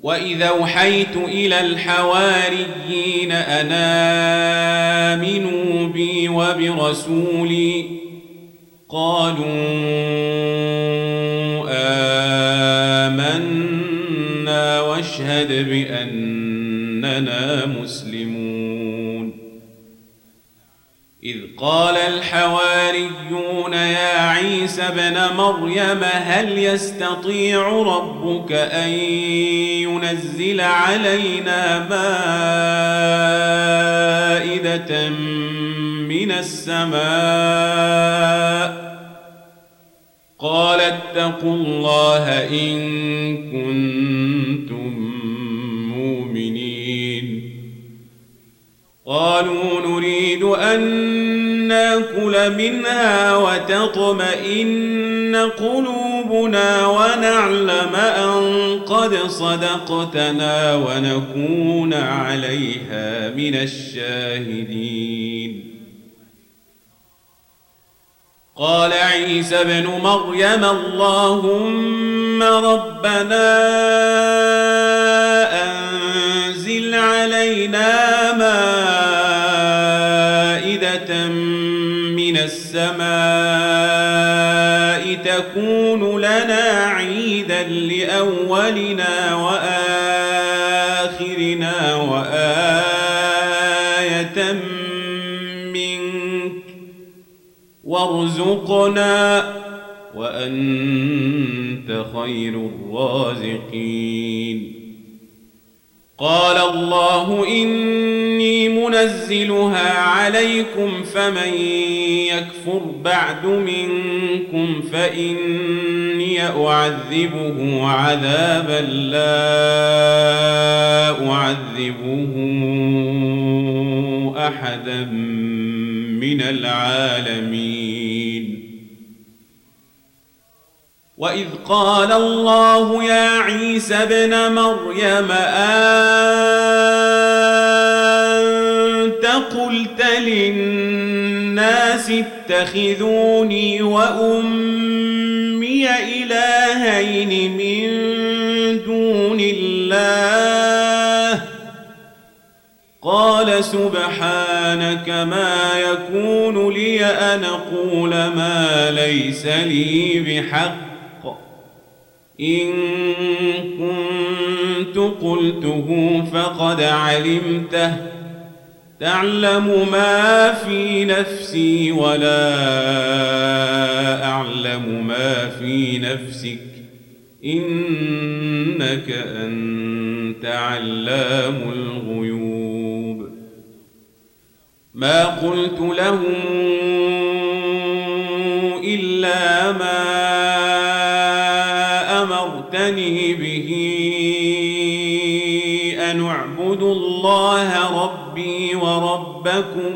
وإذا أوحيت إلى الحواريين أن آمنوا بي وبرسولي قالوا آمنا واشهد بأننا مسلمون إذ قال الحواريون يا عيسى ابن مريم هل يستطيع ربك أن ينزل علينا مائدة من السماء قال اتقوا الله إن كنتم مؤمنين قالوا نريد أن نأكل منها وتطمئن قلوبنا ونعلم أن قد صدقتنا ونكون عليها من الشاهدين قال عيسى ابن مريم اللهم ربنا أنزل علينا مائدة من السماء تكون لنا عيدا لأولنا وآخرنا وآية منك وارزقنا وأنت خير الرازقين قال الله إني منزلها عليكم فمن يكفر بعد منكم فإني أعذبه عذابا لا أعذبه أحدا من العالمين وإذ قال الله يا عيسى ابن مريم أنت قلت للناس اتخذوني وأمي إلهين من دون الله قال سبحانك ما يكون لي أن أقول ما ليس لي بحق إن كنت قلته فقد علمته تعلم ما في نفسي ولا أعلم ما في نفسك إنك أنت علام الغيوب ما قلت لهم إلا ما أمرتني به أن اعبدوا الله ربي وربكم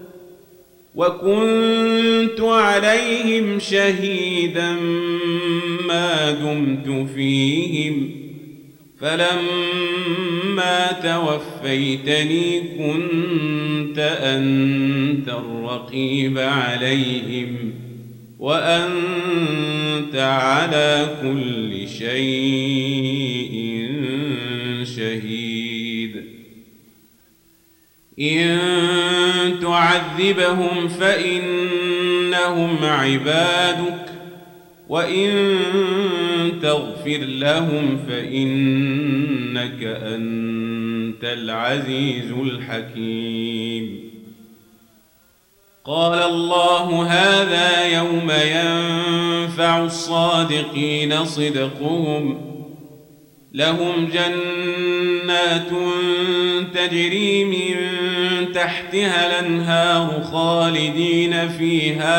وكنت عليهم شهيدا ما دمت فيهم فلما توفيتني كنت أنت الرقيب عليهم وأنت على كل شيء شهيد إن تعذبهم فإنهم عبادك وإن تغفر لهم فإنك أنت العزيز الحكيم قال الله هذا يوم ينفع الصادقين صدقهم لهم جنات تجري من تحتها الأنهار خالدين فيها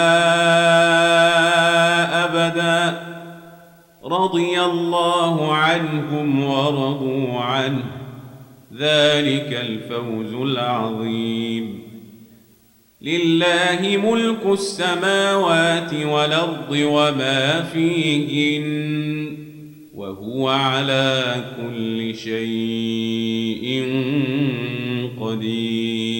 أبدا رضي الله عنهم ورضوا عنه ذلك الفوز العظيم لله ملك السماوات والأرض وما فيهن وهو على كل شيء قدير